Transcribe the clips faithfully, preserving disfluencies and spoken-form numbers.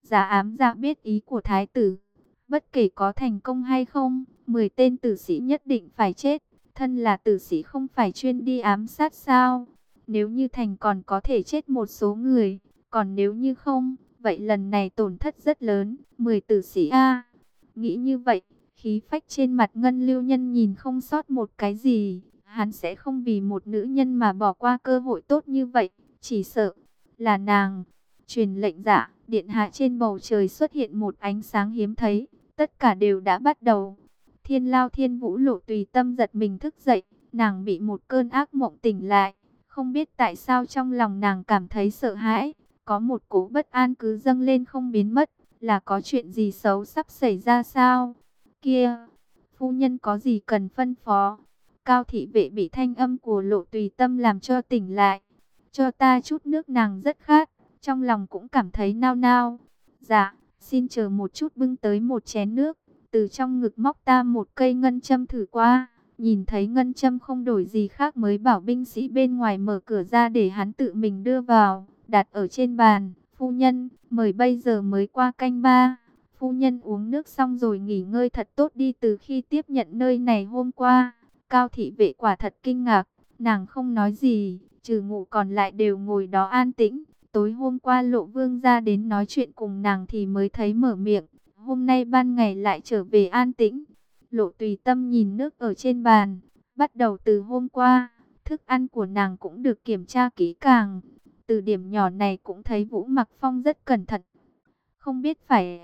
Giá ám dạ biết ý của thái tử. Bất kể có thành công hay không, mười tên tử sĩ nhất định phải chết. Thân là tử sĩ không phải chuyên đi ám sát sao? Nếu như thành còn có thể chết một số người. Còn nếu như không, vậy lần này tổn thất rất lớn. Mười tử sĩ A. Nghĩ như vậy, khí phách trên mặt Ngân Lưu Nhân nhìn không sót một cái gì. Hắn sẽ không vì một nữ nhân mà bỏ qua cơ hội tốt như vậy. Chỉ sợ là nàng. Truyền lệnh dạ, điện hạ trên bầu trời xuất hiện một ánh sáng hiếm thấy. Tất cả đều đã bắt đầu. Thiên Lao Thiên Vũ Lộ tùy tâm giật mình thức dậy. Nàng bị một cơn ác mộng tỉnh lại. Không biết tại sao trong lòng nàng cảm thấy sợ hãi. Có một cỗ bất an cứ dâng lên không biến mất. Là có chuyện gì xấu sắp xảy ra sao? Kia, phu nhân có gì cần phân phó? Cao thị vệ bị thanh âm của Lộ tùy tâm làm cho tỉnh lại. Cho ta chút nước, nàng rất khát. Trong lòng cũng cảm thấy nao nao. Dạ, xin chờ một chút, bưng tới một chén nước. Từ trong ngực móc ta một cây ngân châm thử qua. Nhìn thấy ngân châm không đổi gì khác mới bảo binh sĩ bên ngoài mở cửa ra để hắn tự mình đưa vào. Đặt ở trên bàn. Phu nhân, mời, bây giờ mới qua canh ba. Phu nhân uống nước xong rồi nghỉ ngơi thật tốt đi. Từ khi tiếp nhận nơi này hôm qua, Cao thị vệ quả thật kinh ngạc. Nàng không nói gì, trừ ngủ còn lại đều ngồi đó an tĩnh. Tối hôm qua Lộ Vương ra đến nói chuyện cùng nàng thì mới thấy mở miệng. Hôm nay ban ngày lại trở về an tĩnh. Lộ tùy tâm nhìn nước ở trên bàn. Bắt đầu từ hôm qua, thức ăn của nàng cũng được kiểm tra kỹ càng. Từ điểm nhỏ này cũng thấy Vũ Mặc Phong rất cẩn thận. Không biết phải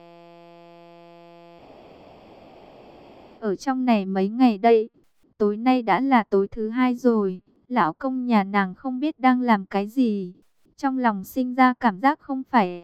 ở trong này mấy ngày đây. Tối nay đã là tối thứ hai rồi. Lão công nhà nàng không biết đang làm cái gì. Trong lòng sinh ra cảm giác không phải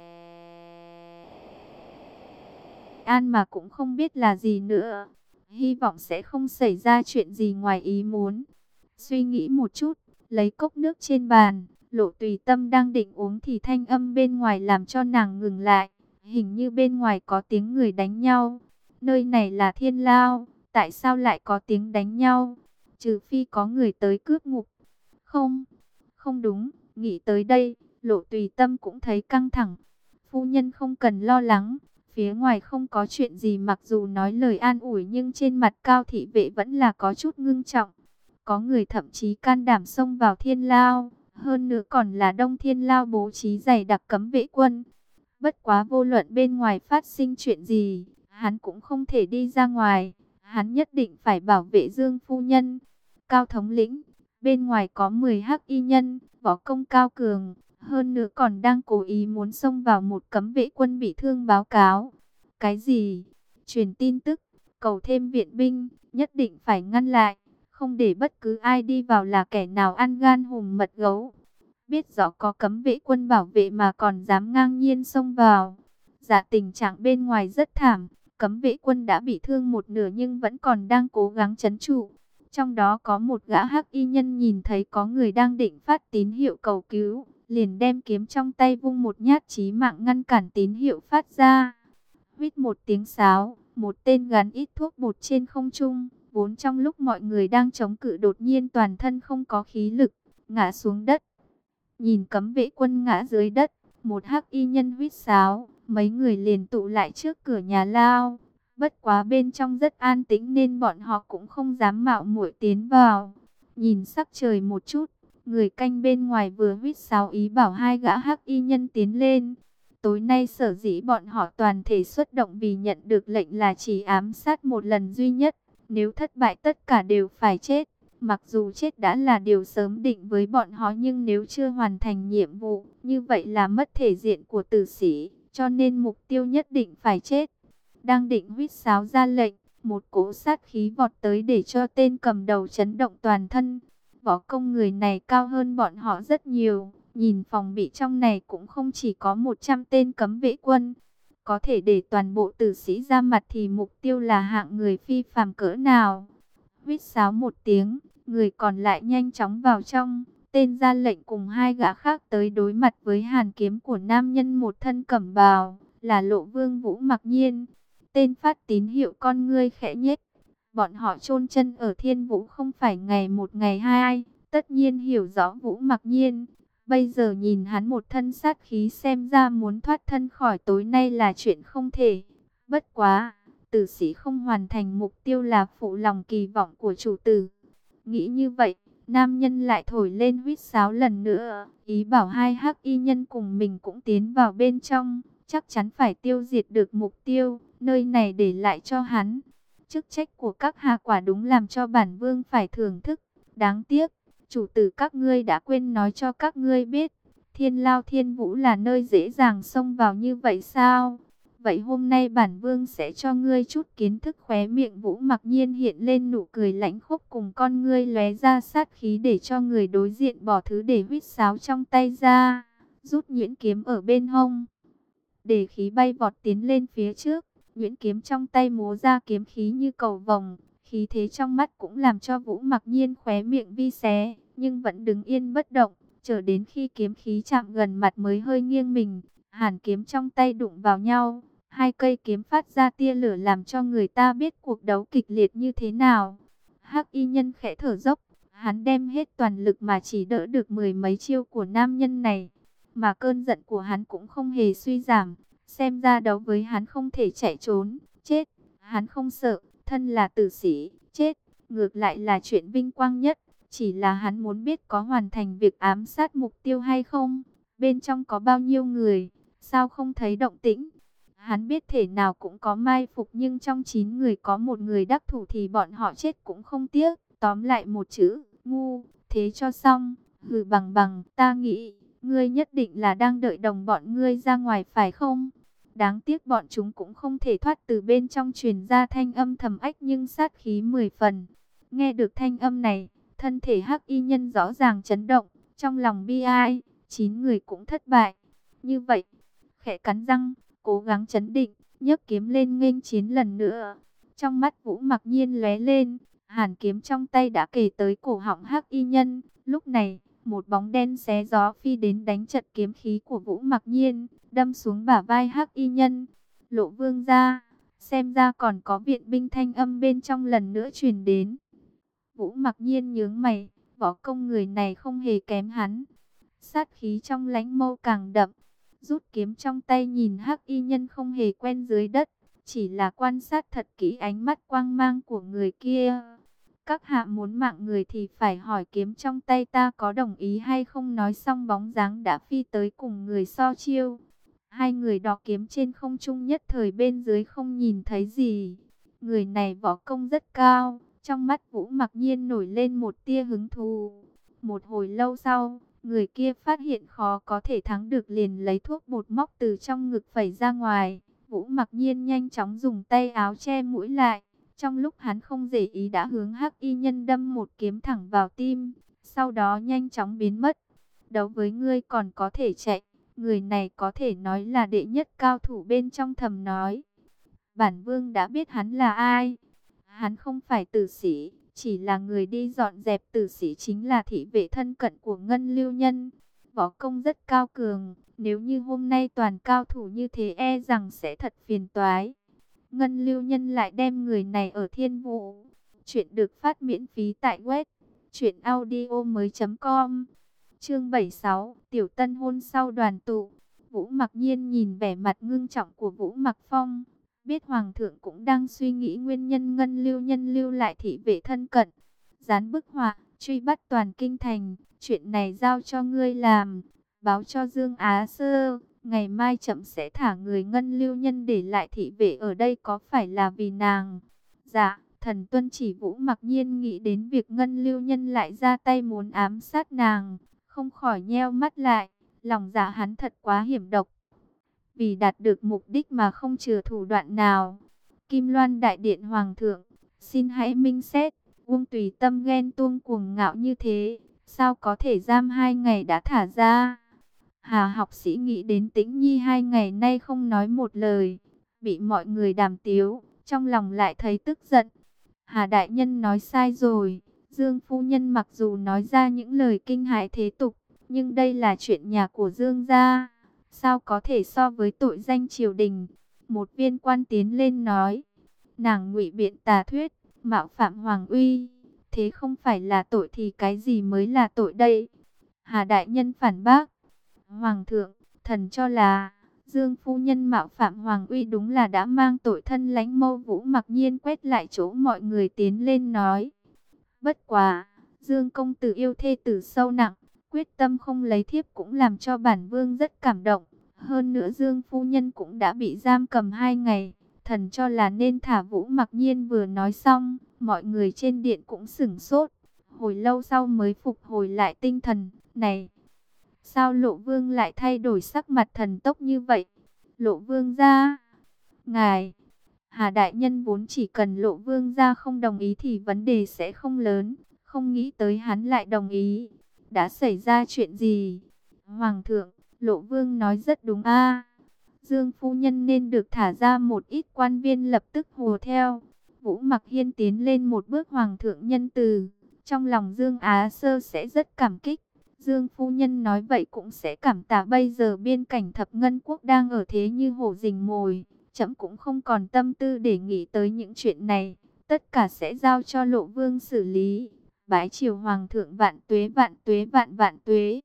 an mà cũng không biết là gì nữa. Hy vọng sẽ không xảy ra chuyện gì ngoài ý muốn. Suy nghĩ một chút, lấy cốc nước trên bàn. Lộ tùy tâm đang định uống thì thanh âm bên ngoài làm cho nàng ngừng lại. Hình như bên ngoài có tiếng người đánh nhau. Nơi này là Thiên Lao, tại sao lại có tiếng đánh nhau? Trừ phi có người tới cướp ngục. Không, không đúng, nghĩ tới đây, Lộ tùy tâm cũng thấy căng thẳng. Phu nhân không cần lo lắng, phía ngoài không có chuyện gì. Mặc dù nói lời an ủi nhưng trên mặt Cao thị vệ vẫn là có chút ngưng trọng. Có người thậm chí can đảm xông vào Thiên Lao. Hơn nữa còn là Đông Thiên Lao bố trí dày đặc cấm vệ quân. Bất quá vô luận bên ngoài phát sinh chuyện gì, hắn cũng không thể đi ra ngoài. Hắn nhất định phải bảo vệ Dương phu nhân. Cao thống lĩnh, bên ngoài có mười hắc y nhân, võ công cao cường. Hơn nữa còn đang cố ý muốn xông vào một cấm vệ quân bị thương báo cáo. Cái gì? Truyền tin tức, cầu thêm viện binh, nhất định phải ngăn lại. Không để bất cứ ai đi vào là kẻ nào ăn gan hùm mật gấu. Biết rõ có cấm vệ quân bảo vệ mà còn dám ngang nhiên xông vào. Dạ, tình trạng bên ngoài rất thảm. Cấm vệ quân đã bị thương một nửa nhưng vẫn còn đang cố gắng trấn trụ. Trong đó có một gã hắc y nhân nhìn thấy có người đang định phát tín hiệu cầu cứu, liền đem kiếm trong tay vung một nhát chí mạng ngăn cản tín hiệu phát ra. Huýt một tiếng sáo, một tên gắn ít thuốc bột trên không trung, vốn trong lúc mọi người đang chống cự đột nhiên toàn thân không có khí lực, ngã xuống đất. Nhìn cấm vệ quân ngã dưới đất, một hắc y nhân huýt sáo, mấy người liền tụ lại trước cửa nhà lao. Bất quá bên trong rất an tĩnh nên bọn họ cũng không dám mạo muội tiến vào. Nhìn sắc trời một chút, người canh bên ngoài vừa huýt sáo ý bảo hai gã hắc y nhân tiến lên. Tối nay sở dĩ bọn họ toàn thể xuất động vì nhận được lệnh là chỉ ám sát một lần duy nhất. Nếu thất bại tất cả đều phải chết. Mặc dù chết đã là điều sớm định với bọn họ nhưng nếu chưa hoàn thành nhiệm vụ, như vậy là mất thể diện của tử sĩ, cho nên mục tiêu nhất định phải chết. Đang định huýt sáo ra lệnh, một cỗ sát khí vọt tới để cho tên cầm đầu chấn động toàn thân. Võ công người này cao hơn bọn họ rất nhiều, nhìn phòng bị trong này cũng không chỉ có một trăm tên cấm vệ quân. Có thể để toàn bộ tử sĩ ra mặt thì mục tiêu là hạng người phi phàm cỡ nào. Huýt sáo một tiếng, người còn lại nhanh chóng vào trong. Tên ra lệnh cùng hai gã khác tới đối mặt với hàn kiếm của nam nhân một thân cẩm bào, là Lộ Vương Vũ Mặc Nhiên. Tên phát tín hiệu con ngươi khẽ nhếch. Bọn họ chôn chân ở Thiên Vũ không phải ngày một ngày hai, tất nhiên hiểu rõ Vũ Mặc Nhiên. Bây giờ nhìn hắn một thân sát khí, xem ra muốn thoát thân khỏi tối nay là chuyện không thể. Bất quá, tử sĩ không hoàn thành mục tiêu là phụ lòng kỳ vọng của chủ tử. Nghĩ như vậy, nam nhân lại thổi lên huýt sáo lần nữa, ý bảo hai hắc y nhân cùng mình cũng tiến vào bên trong, chắc chắn phải tiêu diệt được mục tiêu, nơi này để lại cho hắn. Chức trách của các hạ quả đúng làm cho bản vương phải thưởng thức, đáng tiếc, chủ tử các ngươi đã quên nói cho các ngươi biết, Thiên Lao Thiên Vũ là nơi dễ dàng xông vào như vậy sao? Vậy hôm nay bản vương sẽ cho ngươi chút kiến thức. Khóe miệng Vũ Mặc Nhiên hiện lên nụ cười lãnh khốc, cùng con ngươi lóe ra sát khí để cho người đối diện bỏ thứ để huýt sáo trong tay ra, rút nhuyễn kiếm ở bên hông, để khí bay vọt tiến lên phía trước. Nhuyễn kiếm trong tay múa ra kiếm khí như cầu vồng, khí thế trong mắt cũng làm cho Vũ Mặc Nhiên khóe miệng vi xé, nhưng vẫn đứng yên bất động, chờ đến khi kiếm khí chạm gần mặt mới hơi nghiêng mình. Hàn kiếm trong tay đụng vào nhau, hai cây kiếm phát ra tia lửa làm cho người ta biết cuộc đấu kịch liệt như thế nào. Hắc y nhân khẽ thở dốc, hắn đem hết toàn lực mà chỉ đỡ được mười mấy chiêu của nam nhân này, mà cơn giận của hắn cũng không hề suy giảm. Xem ra đấu với hắn không thể chạy trốn, chết, hắn không sợ, thân là tử sĩ, chết, ngược lại là chuyện vinh quang nhất. Chỉ là hắn muốn biết có hoàn thành việc ám sát mục tiêu hay không, bên trong có bao nhiêu người, sao không thấy động tĩnh. Hắn biết thể nào cũng có mai phục, nhưng trong chín người có một người đắc thủ thì bọn họ chết cũng không tiếc. Tóm lại một chữ, ngu, thế cho xong. Hừ, bằng bằng, ta nghĩ, ngươi nhất định là đang đợi đồng bọn ngươi ra ngoài phải không? Đáng tiếc bọn chúng cũng không thể thoát. Từ bên trong truyền ra thanh âm thầm ách nhưng sát khí mười phần. Nghe được thanh âm này, thân thể hắc y nhân rõ ràng chấn động, trong lòng bi ai, chín người cũng thất bại. Như vậy, khẽ cắn răng, cố gắng trấn định, nhấc kiếm lên nghênh chiến lần nữa. Trong mắt Vũ Mặc Nhiên lóe lên, hàn kiếm trong tay đã kề tới cổ họng hắc y nhân. Lúc này, một bóng đen xé gió phi đến đánh chặn kiếm khí của Vũ Mặc Nhiên, đâm xuống bả vai hắc y nhân. Lộ vương gia, xem ra còn có viện binh. Thanh âm bên trong lần nữa truyền đến. Vũ Mặc Nhiên nhướng mày, võ công người này không hề kém hắn. Sát khí trong lãnh mâu càng đậm, rút kiếm trong tay nhìn hắc y nhân không hề quen dưới đất, chỉ là quan sát thật kỹ ánh mắt quang mang của người kia. Các hạ muốn mạng người thì phải hỏi kiếm trong tay ta có đồng ý hay không. Nói xong bóng dáng đã phi tới cùng người so chiêu. Hai người đọ kiếm trên không trung, nhất thời bên dưới không nhìn thấy gì. Người này võ công rất cao. Trong mắt Vũ Mặc Nhiên nổi lên một tia hứng thú. Một hồi lâu sau, người kia phát hiện khó có thể thắng được, liền lấy thuốc bột móc từ trong ngực phẩy ra ngoài. Vũ Mặc Nhiên nhanh chóng dùng tay áo che mũi lại. Trong lúc hắn không để ý đã hướng hắc y nhân đâm một kiếm thẳng vào tim, sau đó nhanh chóng biến mất. Đấu với ngươi còn có thể chạy, người này có thể nói là đệ nhất cao thủ bên trong. Thầm nói, bản vương đã biết hắn là ai. Hắn không phải tử sĩ, chỉ là người đi dọn dẹp. Tử sĩ chính là thị vệ thân cận của Ngân Lưu Nhân, võ công rất cao cường. Nếu như hôm nay toàn cao thủ như thế e rằng sẽ thật phiền toái. Ngân Lưu Nhân lại đem người này ở Thiên Vũ. Chuyện được phát miễn phí tại web truyện audio mới chấm com. Chương bảy mươi sáu, Tiểu Tân hôn sau đoàn tụ. Vũ Mặc Nhiên nhìn vẻ mặt ngưng trọng của Vũ Mặc Phong, biết Hoàng thượng cũng đang suy nghĩ nguyên nhân Ngân Lưu Nhân lưu lại thị vệ thân cận. Dán bức họa, truy bắt toàn kinh thành, chuyện này giao cho ngươi làm. Báo cho Dương Á Sơ, ngày mai chậm sẽ thả người Ngân Lưu Nhân để lại thị vệ ở đây, có phải là vì nàng? Dạ, thần tuân chỉ. Vũ Mặc Nhiên nghĩ đến việc Ngân Lưu Nhân lại ra tay muốn ám sát nàng, không khỏi nheo mắt lại. Lòng dạ hắn thật quá hiểm độc, vì đạt được mục đích mà không chừa thủ đoạn nào. Kim Loan Đại Điện Hoàng thượng, xin hãy minh xét. Uông Tùy Tâm ghen tuông cuồng ngạo như thế, sao có thể giam hai ngày đã thả ra? Hà học sĩ nghĩ đến Tĩnh Nhi hai ngày nay không nói một lời, bị mọi người đàm tiếu, trong lòng lại thấy tức giận. Hà đại nhân nói sai rồi. Dương phu nhân mặc dù nói ra những lời kinh hãi thế tục, nhưng đây là chuyện nhà của Dương gia, sao có thể so với tội danh triều đình? Một viên quan tiến lên nói, nàng ngụy biện tà thuyết, mạo phạm hoàng uy, thế không phải là tội thì cái gì mới là tội đây? Hà đại nhân phản bác. Hoàng thượng, thần cho là Dương phu nhân mạo phạm hoàng uy, đúng là đã mang tội thân lãnh mâu. Vũ mặc nhiên quét lại chỗ mọi người tiến lên nói. Bất quá, Dương công tử yêu thê tử sâu nặng, quyết tâm không lấy thiếp cũng làm cho bản vương rất cảm động. Hơn nữa Dương phu nhân cũng đã bị giam cầm hai ngày, thần cho là nên thả. Vũ mặc nhiên vừa nói xong, mọi người trên điện cũng sửng sốt. Hồi lâu sau mới phục hồi lại tinh thần. Này, sao Lộ Vương lại thay đổi sắc mặt thần tốc như vậy? Lộ Vương gia, ngài, Hà đại nhân vốn chỉ cần Lộ Vương gia không đồng ý thì vấn đề sẽ không lớn, không nghĩ tới hắn lại đồng ý. Đã xảy ra chuyện gì? Hoàng thượng, Lộ Vương nói rất đúng a. Dương phu nhân nên được thả ra. Một ít quan viên lập tức hùa theo. Vũ Mặc Hiên tiến lên một bước. Hoàng thượng nhân từ, trong lòng Dương Á Sơ sẽ rất cảm kích. Dương phu nhân nói vậy cũng sẽ cảm tạ. Bây giờ biên cảnh Thập Ngân Quốc đang ở thế như hổ rình mồi, trẫm cũng không còn tâm tư để nghĩ tới những chuyện này, tất cả sẽ giao cho Lộ Vương xử lý. Bái triều Hoàng thượng vạn tuế vạn tuế vạn vạn tuế.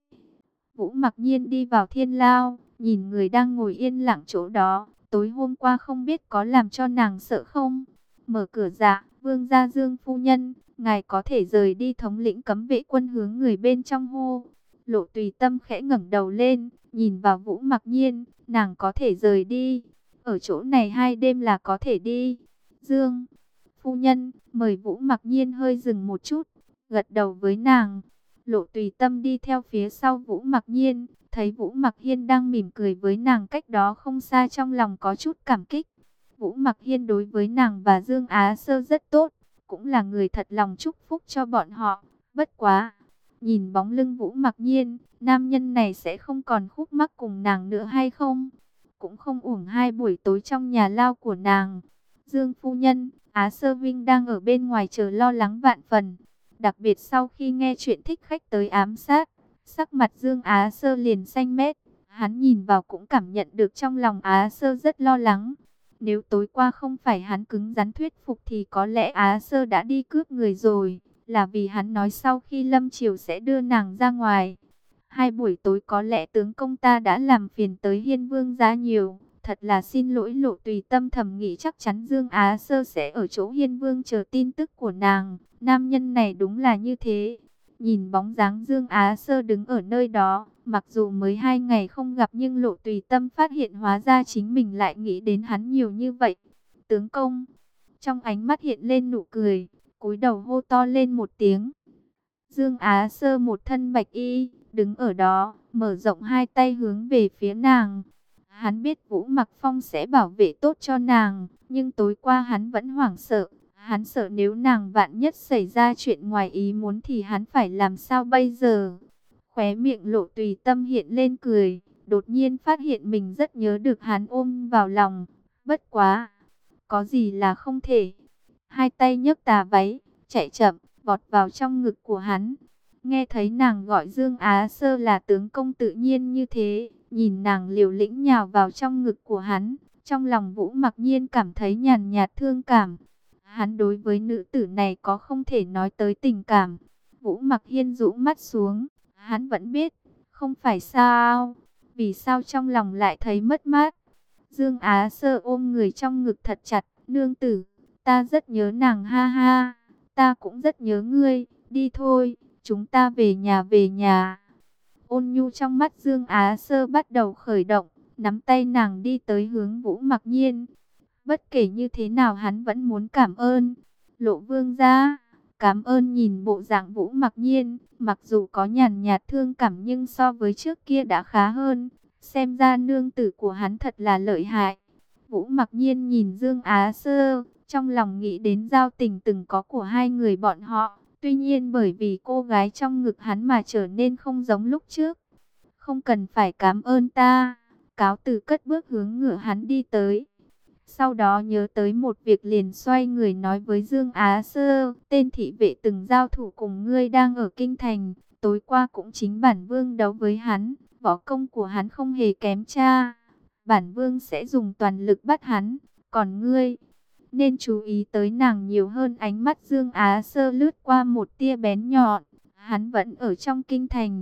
Vũ Mặc Nhiên đi vào thiên lao, nhìn người đang ngồi yên lặng chỗ đó. Tối hôm qua không biết có làm cho nàng sợ không? Mở cửa dạ, vương gia Dương phu nhân, ngài có thể rời đi. Thống lĩnh cấm vệ quân hướng người bên trong hô. Lộ Tùy Tâm khẽ ngẩng đầu lên, nhìn vào Vũ Mặc Nhiên, nàng có thể rời đi. Ở chỗ này hai đêm là có thể đi. Dương phu nhân, mời. Vũ Mặc Nhiên hơi dừng một chút, gật đầu với nàng. Lộ Tùy Tâm đi theo phía sau Vũ Mặc Nhiên, thấy Vũ Mặc Hiên đang mỉm cười với nàng cách đó không xa, trong lòng có chút cảm kích. Vũ Mặc Hiên đối với nàng và Dương Á Sơ rất tốt, cũng là người thật lòng chúc phúc cho bọn họ. Bất quá, nhìn bóng lưng Vũ Mặc Nhiên, nam nhân này sẽ không còn khúc mắc cùng nàng nữa hay không? Cũng không uổng hai buổi tối trong nhà lao của nàng. Dương phu nhân, Á Sơ Vinh đang ở bên ngoài chờ lo lắng vạn phần. Đặc biệt sau khi nghe chuyện thích khách tới ám sát, sắc mặt Dương Á Sơ liền xanh mét. Hắn nhìn vào cũng cảm nhận được trong lòng Á Sơ rất lo lắng. Nếu tối qua không phải hắn cứng rắn thuyết phục thì có lẽ Á Sơ đã đi cướp người rồi. Là vì hắn nói sau khi lâm chiều sẽ đưa nàng ra ngoài. Hai buổi tối có lẽ tướng công ta đã làm phiền tới Hiên Vương gia nhiều. Thật là xin lỗi. Lộ Tùy Tâm thầm nghĩ chắc chắn Dương Á Sơ sẽ ở chỗ Hiên Vương chờ tin tức của nàng. Nam nhân này đúng là như thế. Nhìn bóng dáng Dương Á Sơ đứng ở nơi đó, mặc dù mới hai ngày không gặp nhưng Lộ Tùy Tâm phát hiện hóa ra chính mình lại nghĩ đến hắn nhiều như vậy. Tướng công, trong ánh mắt hiện lên nụ cười, cúi đầu hô to lên một tiếng. Dương Á Sơ một thân bạch y, đứng ở đó, mở rộng hai tay hướng về phía nàng. Hắn biết Vũ Mặc Phong sẽ bảo vệ tốt cho nàng, nhưng tối qua hắn vẫn hoảng sợ. Hắn sợ nếu nàng vạn nhất xảy ra chuyện ngoài ý muốn thì hắn phải làm sao bây giờ? Khóe miệng Lộ Tùy Tâm hiện lên cười, đột nhiên phát hiện mình rất nhớ được hắn, ôm vào lòng. Bất quá, có gì là không thể. Hai tay nhấc tà váy, chạy chậm, vọt vào trong ngực của hắn. Nghe thấy nàng gọi Dương Á Sơ là tướng công tự nhiên như thế, nhìn nàng liều lĩnh nhào vào trong ngực của hắn, trong lòng Vũ Mặc Nhiên cảm thấy nhàn nhạt thương cảm. Hắn đối với nữ tử này có không thể nói tới tình cảm. Vũ Mặc Hiên rũ mắt xuống, hắn vẫn biết, không phải sao, vì sao trong lòng lại thấy mất mát. Dương Á Sơ ôm người trong ngực thật chặt, nương tử, ta rất nhớ nàng ha ha, ta cũng rất nhớ ngươi, đi thôi, chúng ta về nhà về nhà. Ôn nhu trong mắt Dương Á Sơ bắt đầu khởi động, nắm tay nàng đi tới hướng Vũ Mặc Nhiên. Bất kể như thế nào hắn vẫn muốn cảm ơn. Lộ Vương gia, cảm ơn. Nhìn bộ dạng Vũ Mặc Nhiên, mặc dù có nhàn nhạt thương cảm nhưng so với trước kia đã khá hơn. Xem ra nương tử của hắn thật là lợi hại. Vũ Mặc Nhiên nhìn Dương Á Sơ, trong lòng nghĩ đến giao tình từng có của hai người bọn họ. Tuy nhiên bởi vì cô gái trong ngực hắn mà trở nên không giống lúc trước. Không cần phải cảm ơn ta. Cáo từ cất bước hướng ngựa hắn đi tới. Sau đó nhớ tới một việc liền xoay người nói với Dương Á Sơ, tên thị vệ từng giao thủ cùng ngươi đang ở kinh thành, tối qua cũng chính bản vương đấu với hắn, võ công của hắn không hề kém cha, bản vương sẽ dùng toàn lực bắt hắn, còn ngươi nên chú ý tới nàng nhiều hơn. Ánh mắt Dương Á Sơ lướt qua một tia bén nhọn, hắn vẫn ở trong kinh thành,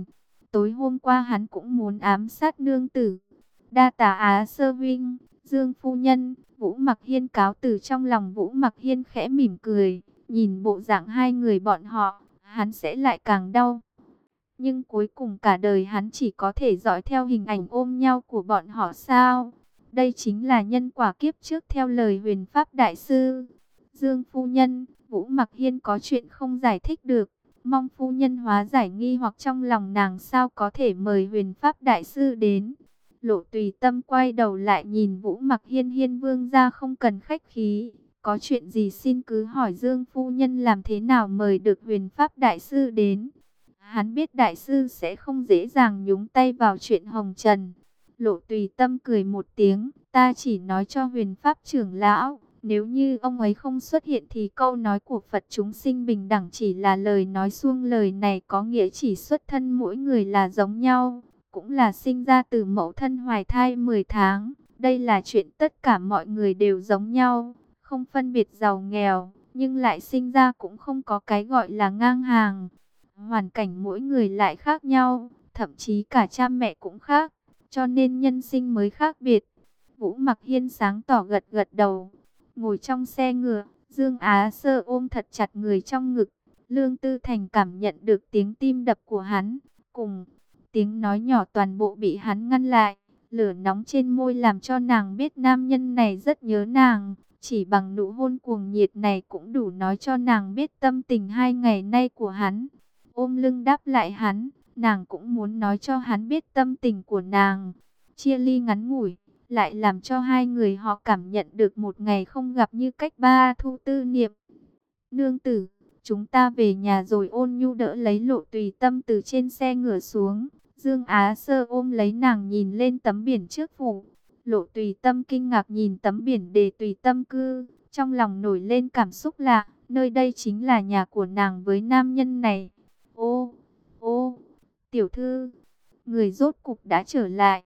Tối hôm qua hắn cũng muốn ám sát nương tử. Đa tả Á Sơ Vinh, Dương phu nhân. Vũ Mặc Hiên cáo từ, trong lòng Vũ Mặc Hiên khẽ mỉm cười. Nhìn bộ dạng hai người bọn họ, hắn sẽ lại càng đau. Nhưng cuối cùng cả đời hắn chỉ có thể dõi theo hình ảnh ôm nhau của bọn họ sao? Đây chính là nhân quả kiếp trước theo lời Huyền Pháp Đại Sư. Dương phu nhân, Vũ Mặc Hiên có chuyện không giải thích được. Mong phu nhân hóa giải nghi hoặc trong lòng nàng, sao có thể mời Huyền Pháp Đại Sư đến. Lộ Tùy Tâm quay đầu lại nhìn Vũ Mặc Hiên, Hiên vương gia không cần khách khí. Có chuyện gì xin cứ hỏi Dương phu nhân làm thế nào mời được Huyền Pháp Đại Sư đến. Hắn biết Đại Sư sẽ không dễ dàng nhúng tay vào chuyện hồng trần. Lộ Tùy Tâm cười một tiếng, ta chỉ nói cho Huyền Pháp trưởng lão. Nếu như ông ấy không xuất hiện thì câu nói của Phật chúng sinh bình đẳng chỉ là lời nói suông, lời này có nghĩa chỉ xuất thân mỗi người là giống nhau, cũng là sinh ra từ mẫu thân hoài thai mười tháng. Đây là chuyện tất cả mọi người đều giống nhau, không phân biệt giàu nghèo, nhưng lại sinh ra cũng không có cái gọi là ngang hàng. Hoàn cảnh mỗi người lại khác nhau, thậm chí cả cha mẹ cũng khác, cho nên nhân sinh mới khác biệt. Vũ Mặc Hiên sáng tỏ gật gật đầu. Ngồi trong xe ngựa, Dương Á Sơ ôm thật chặt người trong ngực. Lương Tư Thành cảm nhận được tiếng tim đập của hắn, cùng tiếng nói nhỏ toàn bộ bị hắn ngăn lại. Lửa nóng trên môi làm cho nàng biết nam nhân này rất nhớ nàng. Chỉ bằng nụ hôn cuồng nhiệt này cũng đủ nói cho nàng biết tâm tình hai ngày nay của hắn. Ôm lưng đáp lại hắn, nàng cũng muốn nói cho hắn biết tâm tình của nàng. Chia ly ngắn ngủi, lại làm cho hai người họ cảm nhận được một ngày không gặp như cách ba thu tư niệm. Nương tử, chúng ta về nhà rồi. Ôn Nhu đỡ lấy Lộ Tùy Tâm từ trên xe ngựa xuống. Dương Á Sơ ôm lấy nàng nhìn lên tấm biển trước phủ. Lộ Tùy Tâm kinh ngạc nhìn tấm biển đề Tùy Tâm cư, trong lòng nổi lên cảm xúc lạ, nơi đây chính là nhà của nàng với nam nhân này. Ô, ô, tiểu thư, người rốt cục đã trở lại.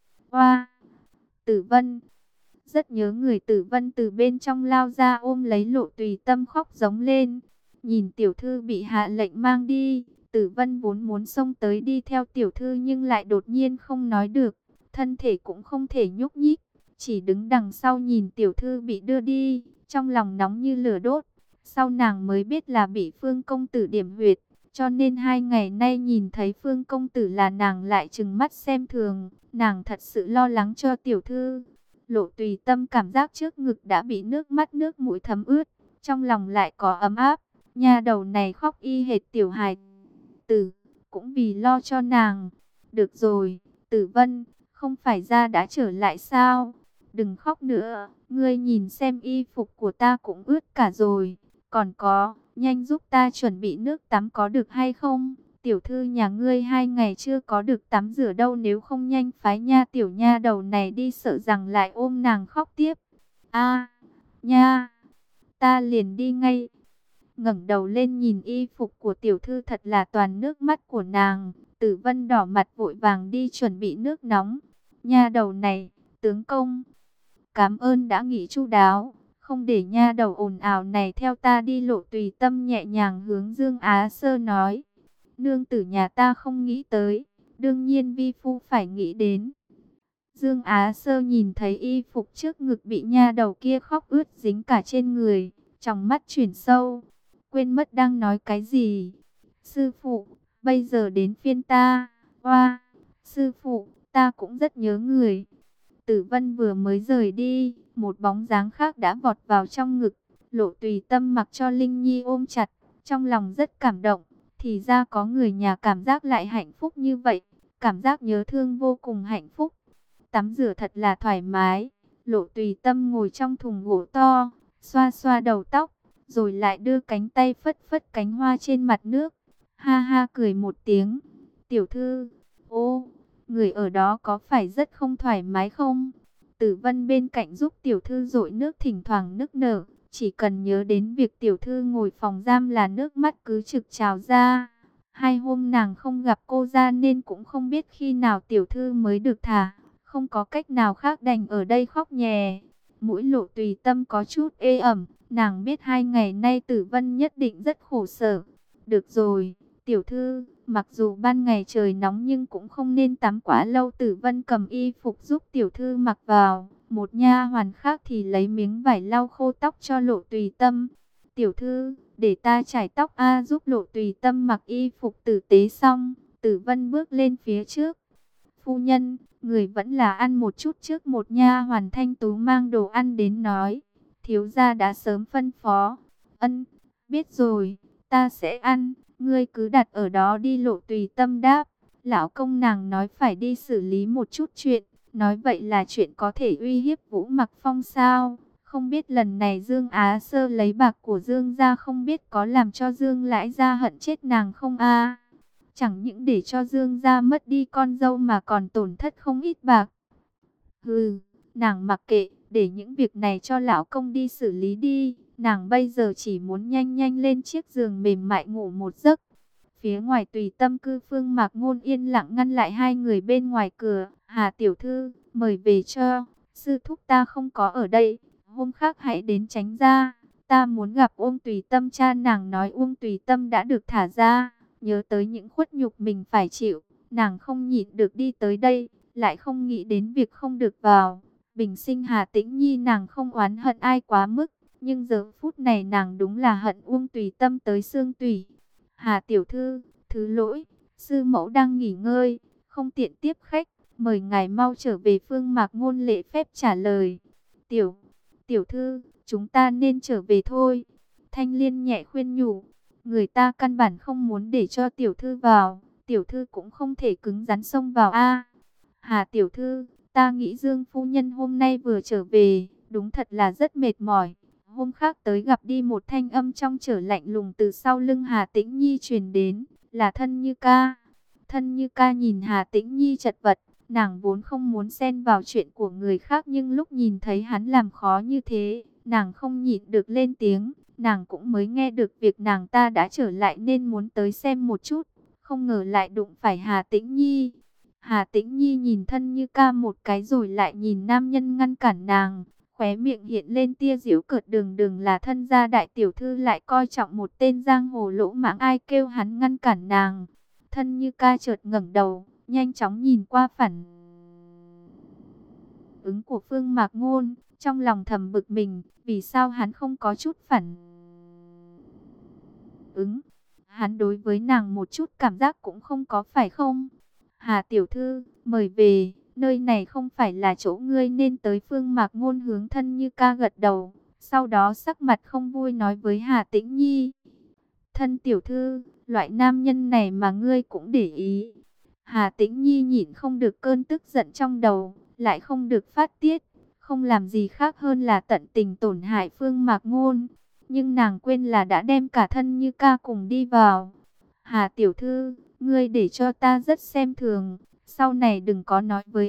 Oa, Tử Vân, rất nhớ người. Tử Vân từ bên trong lao ra ôm lấy Lộ Tùy Tâm khóc giống lên. Nhìn tiểu thư bị hạ lệnh mang đi, Tử Vân vốn muốn xông tới đi theo tiểu thư nhưng lại đột nhiên không nói được, thân thể cũng không thể nhúc nhích, chỉ đứng đằng sau nhìn tiểu thư bị đưa đi, trong lòng nóng như lửa đốt. Sau nàng mới biết là bị Phương công tử điểm huyệt, cho nên hai ngày nay nhìn thấy Phương công tử là nàng lại trừng mắt xem thường. Nàng thật sự lo lắng cho tiểu thư. Lộ Tùy Tâm cảm giác trước ngực đã bị nước mắt nước mũi thấm ướt, trong lòng lại có ấm áp. Nha đầu này khóc y hệt tiểu hài tử, cũng vì lo cho nàng. Được rồi, Tử Vân, không phải ra đã trở lại sao? Đừng khóc nữa, ngươi nhìn xem y phục của ta cũng ướt cả rồi. Còn có, nhanh giúp ta chuẩn bị nước tắm có được hay không? Tiểu thư nhà ngươi hai ngày chưa có được tắm rửa đâu, nếu không nhanh phái nha tiểu nha đầu này đi, sợ rằng lại ôm nàng khóc tiếp. A, nha, ta liền đi ngay. Ngẩng đầu lên nhìn y phục của tiểu thư thật là toàn nước mắt của nàng. Tử Vân đỏ mặt vội vàng đi chuẩn bị nước nóng. Nha đầu này, tướng công, cảm ơn đã nghĩ chu đáo, không để nha đầu ồn ào này theo ta đi. Lộ Tùy Tâm nhẹ nhàng hướng Dương Á Sơ nói. Nương tử nhà ta không nghĩ tới, đương nhiên vi phu phải nghĩ đến. Dương Á Sơ nhìn thấy y phục trước ngực bị nha đầu kia khóc ướt dính cả trên người, trong mắt chuyển sâu, quên mất đang nói cái gì. Sư phụ, bây giờ đến phiên ta. Oa, sư phụ, ta cũng rất nhớ người. Tử Vân vừa mới rời đi, một bóng dáng khác đã vọt vào trong ngực. Lộ Tùy Tâm mặc cho Linh Nhi ôm chặt, trong lòng rất cảm động. Thì ra có người nhà cảm giác lại hạnh phúc như vậy, cảm giác nhớ thương vô cùng hạnh phúc. Tắm rửa thật là thoải mái. Lộ Tùy Tâm ngồi trong thùng gỗ to, xoa xoa đầu tóc, rồi lại đưa cánh tay phất phất cánh hoa trên mặt nước. Ha ha cười một tiếng. Tiểu thư, ô, người ở đó có phải rất không thoải mái không? Tử Vân bên cạnh giúp tiểu thư dội nước, thỉnh thoảng nức nở. Chỉ cần nhớ đến việc tiểu thư ngồi phòng giam là nước mắt cứ trực trào ra. Hai hôm nàng không gặp cô ra nên cũng không biết khi nào tiểu thư mới được thả. Không có cách nào khác đành ở đây khóc nhè. Mũi Lộ Tùy Tâm có chút ê ẩm. Nàng biết hai ngày nay Tử Vân nhất định rất khổ sở. Được rồi, tiểu thư, Mặc dù ban ngày trời nóng nhưng cũng không nên tắm quá lâu. Tử Vân cầm y phục giúp tiểu thư mặc vào. Một nha hoàn khác thì lấy miếng vải lau khô tóc cho Lộ Tùy Tâm. Tiểu thư, để ta chải tóc a. Giúp Lộ Tùy Tâm mặc y phục tử tế xong, Tử Vân bước lên phía trước. Phu nhân, người vẫn là ăn một chút trước. Một nha hoàn thanh tú mang đồ ăn đến nói. Thiếu gia đã sớm phân phó. Ân, biết rồi, ta sẽ ăn. Ngươi cứ đặt ở đó đi. Lộ Tùy Tâm đáp. Lão công nàng nói phải đi xử lý một chút chuyện. Nói vậy là chuyện có thể uy hiếp Vũ Mặc Phong sao? Không biết lần này Dương Á Sơ lấy bạc của Dương gia không biết có làm cho Dương Lãi gia hận chết nàng không a? Chẳng những để cho Dương gia mất đi con dâu mà còn tổn thất không ít bạc. Hừ, nàng mặc kệ, để những việc này cho lão công đi xử lý đi. Nàng bây giờ chỉ muốn nhanh nhanh lên chiếc giường mềm mại ngủ một giấc. Phía ngoài Tùy Tâm cư, Phương Mạc Ngôn yên lặng ngăn lại hai người bên ngoài cửa. Hà tiểu thư, mời về cho. Sư thúc ta không có ở đây. Hôm khác hãy đến tránh ra. Ta muốn gặp Uông Tùy Tâm. Cha nàng nói Uông Tùy Tâm đã được thả ra. Nhớ tới những khuất nhục mình phải chịu. Nàng không nhịn được đi tới đây. Lại không nghĩ đến việc không được vào. Bình sinh Hà Tĩnh Nhi nàng không oán hận ai quá mức. Nhưng giờ phút này nàng đúng là hận Uông Tùy Tâm tới xương tủy. Hà tiểu thư, thứ lỗi, sư mẫu đang nghỉ ngơi, không tiện tiếp khách, mời ngài mau trở về. Phương Mạc Ngôn lễ phép trả lời. Tiểu, tiểu thư, chúng ta nên trở về thôi. Thanh Liên nhẹ khuyên nhủ, người ta căn bản không muốn để cho tiểu thư vào, tiểu thư cũng không thể cứng rắn xông vào a. Hà tiểu thư, ta nghĩ Dương phu nhân hôm nay vừa trở về, đúng thật là rất mệt mỏi. Hôm khác tới gặp đi. Một thanh âm trong trẻo lạnh lùng từ sau lưng Hà Tĩnh Nhi truyền đến, là Thân Như Ca. Thân Như Ca nhìn Hà Tĩnh Nhi chật vật, nàng vốn không muốn xen vào chuyện của người khác, nhưng lúc nhìn thấy hắn làm khó như thế, nàng không nhịn được lên tiếng. Nàng cũng mới nghe được việc nàng ta đã trở lại nên muốn tới xem một chút, không ngờ lại đụng phải Hà Tĩnh Nhi. Hà Tĩnh Nhi nhìn Thân Như Ca một cái rồi lại nhìn nam nhân ngăn cản nàng. Khóe miệng hiện lên tia giễu cợt, đường đường là thân gia đại tiểu thư lại coi trọng một tên giang hồ lỗ mãng, ai kêu hắn ngăn cản nàng. Thân Như Ca chợt ngẩng đầu, nhanh chóng nhìn qua phản ứng của Phương Mạc Ngôn, trong lòng thầm bực mình, vì sao hắn không có chút phản ứng. Hắn đối với nàng một chút cảm giác cũng không có phải không? Hà tiểu thư, mời về. Nơi này không phải là chỗ ngươi nên tới. Phương Mạc Ngôn hướng Thân Như Ca gật đầu. Sau đó sắc mặt không vui nói với Hà Tĩnh Nhi. Thân tiểu thư, loại nam nhân này mà ngươi cũng để ý. Hà Tĩnh Nhi nhịn không được cơn tức giận trong đầu, lại không được phát tiết. Không làm gì khác hơn là tận tình tổn hại Phương Mạc Ngôn. Nhưng nàng quên là đã đem cả Thân Như Ca cùng đi vào. Hà tiểu thư, ngươi để cho ta rất xem thường. Sau này đừng có nói với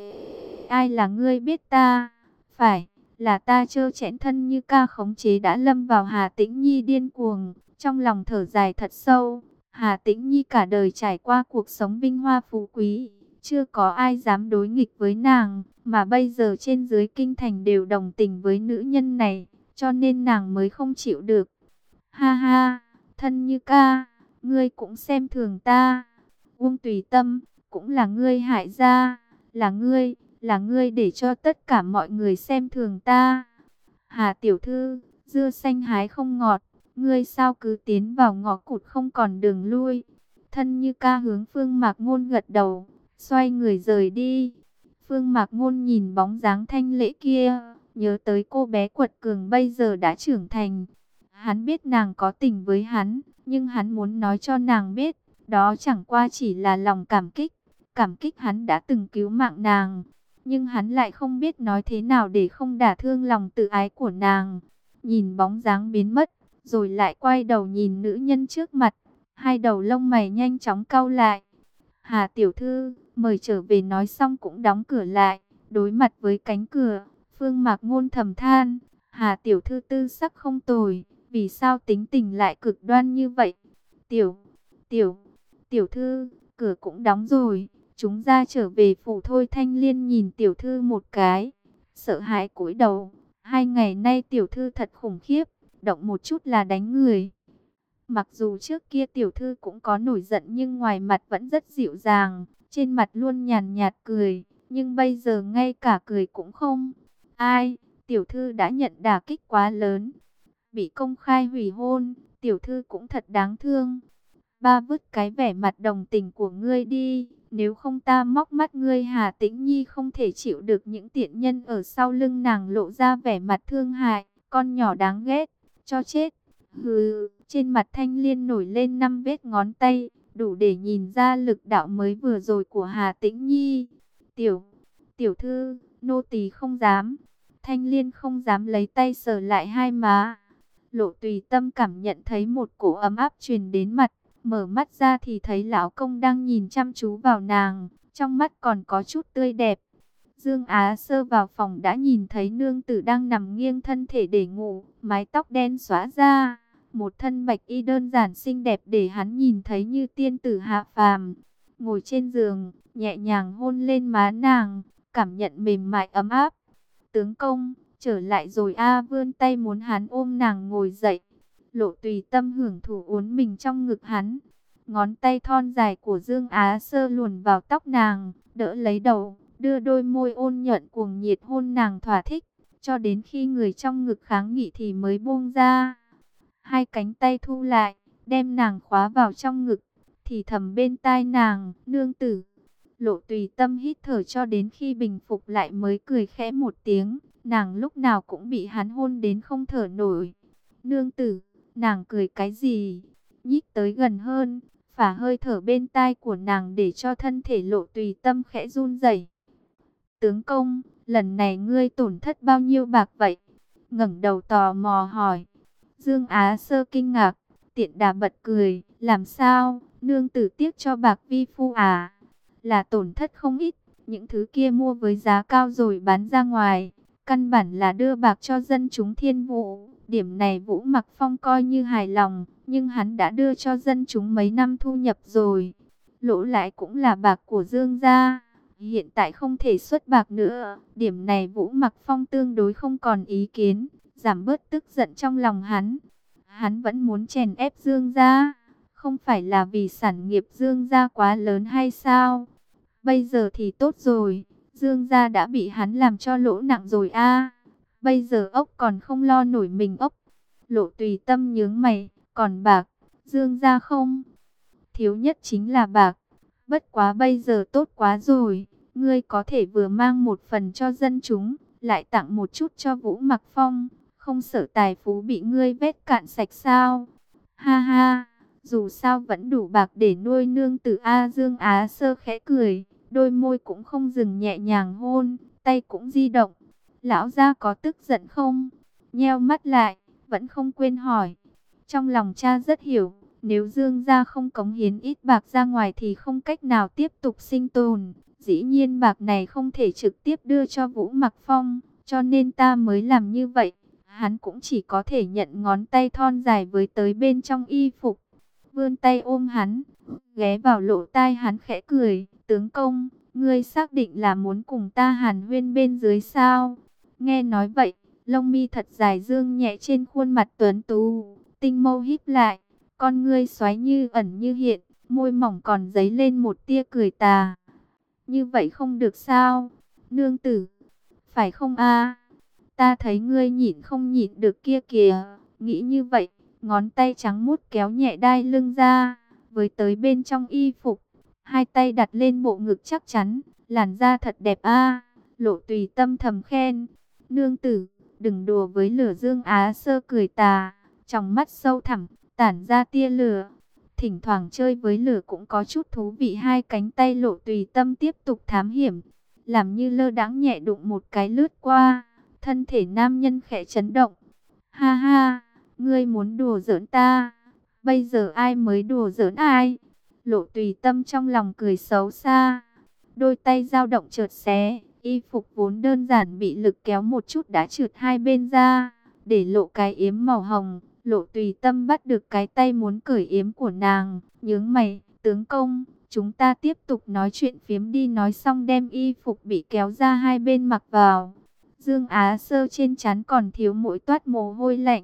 ai là ngươi biết ta. Phải, là ta trơ trẽn. Thân Như Ca khống chế đã lâm vào. Hà Tĩnh Nhi điên cuồng, trong lòng thở dài thật sâu. Hà Tĩnh Nhi cả đời trải qua cuộc sống vinh hoa phú quý, chưa có ai dám đối nghịch với nàng. Mà bây giờ trên dưới kinh thành đều đồng tình với nữ nhân này, cho nên nàng mới không chịu được. Ha ha, Thân Như Ca, ngươi cũng xem thường ta. Uông Tùy Tâm, cũng là ngươi hại ra, là ngươi, là ngươi để cho tất cả mọi người xem thường ta. Hà tiểu thư, dưa xanh hái không ngọt, ngươi sao cứ tiến vào ngõ cụt không còn đường lui. Thân Như Ca hướng Phương Mạc Ngôn gật đầu, xoay người rời đi. Phương Mạc Ngôn nhìn bóng dáng thanh lễ kia, nhớ tới cô bé quật cường bây giờ đã trưởng thành. Hắn biết nàng có tình với hắn, nhưng hắn muốn nói cho nàng biết, đó chẳng qua chỉ là lòng cảm kích. Cảm kích hắn đã từng cứu mạng nàng, nhưng hắn lại không biết nói thế nào để không đả thương lòng tự ái của nàng. Nhìn bóng dáng biến mất, rồi lại quay đầu nhìn nữ nhân trước mặt, hai đầu lông mày nhanh chóng cau lại. Hà tiểu thư, mời trở về. Nói xong cũng đóng cửa lại. Đối mặt với cánh cửa, Phương Mạc Ngôn thầm than, Hà tiểu thư tư sắc không tồi, vì sao tính tình lại cực đoan như vậy? Tiểu, tiểu, tiểu thư, cửa cũng đóng rồi, chúng ra trở về phủ thôi. Thanh Liên nhìn tiểu thư một cái, sợ hãi cúi đầu. Hai ngày nay tiểu thư thật khủng khiếp, động một chút là đánh người. Mặc dù trước kia tiểu thư cũng có nổi giận nhưng ngoài mặt vẫn rất dịu dàng, trên mặt luôn nhàn nhạt cười, nhưng bây giờ ngay cả cười cũng không. Ai, tiểu thư đã nhận đả kích quá lớn, bị công khai hủy hôn, tiểu thư cũng thật đáng thương. Ba vứt cái vẻ mặt đồng tình của ngươi đi, nếu không ta móc mắt ngươi. Hà Tĩnh Nhi không thể chịu được những tiện nhân ở sau lưng nàng lộ ra vẻ mặt thương hại, con nhỏ đáng ghét, cho chết. Hừ, trên mặt Thanh Liên nổi lên năm vết ngón tay, đủ để nhìn ra lực đạo mới vừa rồi của Hà Tĩnh Nhi. Tiểu, tiểu thư, nô tỳ không dám. Thanh Liên không dám lấy tay sờ lại hai má. Lộ Tùy Tâm cảm nhận thấy một cổ ấm áp truyền đến mặt, mở mắt ra thì thấy lão công đang nhìn chăm chú vào nàng, trong mắt còn có chút tươi đẹp. Dương Á Sơ vào phòng đã nhìn thấy nương tử đang nằm nghiêng thân thể để ngủ, mái tóc đen xõa ra, một thân bạch y đơn giản xinh đẹp để hắn nhìn thấy như tiên tử hạ phàm. Ngồi trên giường, nhẹ nhàng hôn lên má nàng, cảm nhận mềm mại ấm áp. Tướng công, trở lại rồi a. Vươn tay muốn hắn ôm nàng ngồi dậy. Lộ Tùy Tâm hưởng thụ uốn mình trong ngực hắn. Ngón tay thon dài của Dương Á Sơ luồn vào tóc nàng, đỡ lấy đầu, đưa đôi môi ôn nhuận cuồng nhiệt hôn nàng thỏa thích, cho đến khi người trong ngực kháng nghị thì mới buông ra. Hai cánh tay thu lại, đem nàng khóa vào trong ngực, thì thầm bên tai nàng, nương tử. Lộ Tùy Tâm hít thở cho đến khi bình phục lại mới cười khẽ một tiếng, nàng lúc nào cũng bị hắn hôn đến không thở nổi. Nương tử, nàng cười cái gì? Nhích tới gần hơn, phả hơi thở bên tai của nàng để cho thân thể Lộ Tùy Tâm khẽ run rẩy. Tướng công, lần này ngươi tổn thất bao nhiêu bạc vậy? Ngẩng đầu tò mò hỏi. Dương Á Sơ kinh ngạc, tiện đà bật cười, làm sao, nương tử tiếc cho bạc vi phu à? Là tổn thất không ít, những thứ kia mua với giá cao rồi bán ra ngoài, căn bản là đưa bạc cho dân chúng Thiên Vũ. Điểm này Vũ Mặc Phong coi như hài lòng, nhưng hắn đã đưa cho dân chúng mấy năm thu nhập rồi. Lỗ lãi cũng là bạc của Dương gia, hiện tại không thể xuất bạc nữa. Điểm này Vũ Mặc Phong tương đối không còn ý kiến, giảm bớt tức giận trong lòng hắn. Hắn vẫn muốn chèn ép Dương gia, không phải là vì sản nghiệp Dương gia quá lớn hay sao? Bây giờ thì tốt rồi, Dương gia đã bị hắn làm cho lỗ nặng rồi a. Bây giờ ốc còn không lo nổi mình ốc. Lộ Tùy Tâm nhướng mày, còn bạc, Dương gia không? Thiếu nhất chính là bạc. Bất quá bây giờ tốt quá rồi, ngươi có thể vừa mang một phần cho dân chúng, lại tặng một chút cho Vũ Mặc Phong, không sợ tài phú bị ngươi vét cạn sạch sao? Ha ha, dù sao vẫn đủ bạc để nuôi nương tử a. Dương Á Sơ khẽ cười, đôi môi cũng không dừng nhẹ nhàng hôn, tay cũng di động. Lão gia có tức giận không? Nheo mắt lại, vẫn không quên hỏi. Trong lòng cha rất hiểu, nếu Dương gia không cống hiến ít bạc ra ngoài thì không cách nào tiếp tục sinh tồn. Dĩ nhiên bạc này không thể trực tiếp đưa cho Vũ Mặc Phong, cho nên ta mới làm như vậy. Hắn cũng chỉ có thể nhận ngón tay thon dài với tới bên trong y phục, vươn tay ôm hắn, ghé vào lỗ tai hắn khẽ cười. Tướng công, ngươi xác định là muốn cùng ta hàn huyên bên dưới sao? Nghe nói vậy, lông mi thật dài dương nhẹ trên khuôn mặt tuấn tú, tinh mâu híp lại, con ngươi xoáy như ẩn như hiện, môi mỏng còn dấy lên một tia cười tà. Như vậy không được sao, nương tử? Phải không a? Ta thấy ngươi nhịn không nhịn được kia kìa. Nghĩ như vậy, ngón tay trắng mút kéo nhẹ đai lưng ra, với tới bên trong y phục, hai tay đặt lên bộ ngực chắc chắn, làn da thật đẹp a. Lộ Tùy Tâm thầm khen. Nương tử, đừng đùa với lửa. Dương Á Sơ cười tà, trong mắt sâu thẳm, tản ra tia lửa. Thỉnh thoảng chơi với lửa cũng có chút thú vị. Hai cánh tay Lộ Tùy Tâm tiếp tục thám hiểm, làm như lơ đãng nhẹ đụng một cái lướt qua, thân thể nam nhân khẽ chấn động. Ha ha, ngươi muốn đùa giỡn ta? Bây giờ ai mới đùa giỡn ai? Lộ Tùy Tâm trong lòng cười xấu xa, đôi tay dao động chợt xé, y phục vốn đơn giản bị lực kéo một chút đã trượt hai bên ra, để lộ cái yếm màu hồng. Lộ Tùy Tâm bắt được cái tay muốn cởi yếm của nàng, nhướng mày. Tướng công, chúng ta tiếp tục nói chuyện phiếm đi. Nói xong đem y phục bị kéo ra hai bên mặc vào. Dương Á Sơ trên trán còn thiếu mỗi toát mồ hôi lạnh,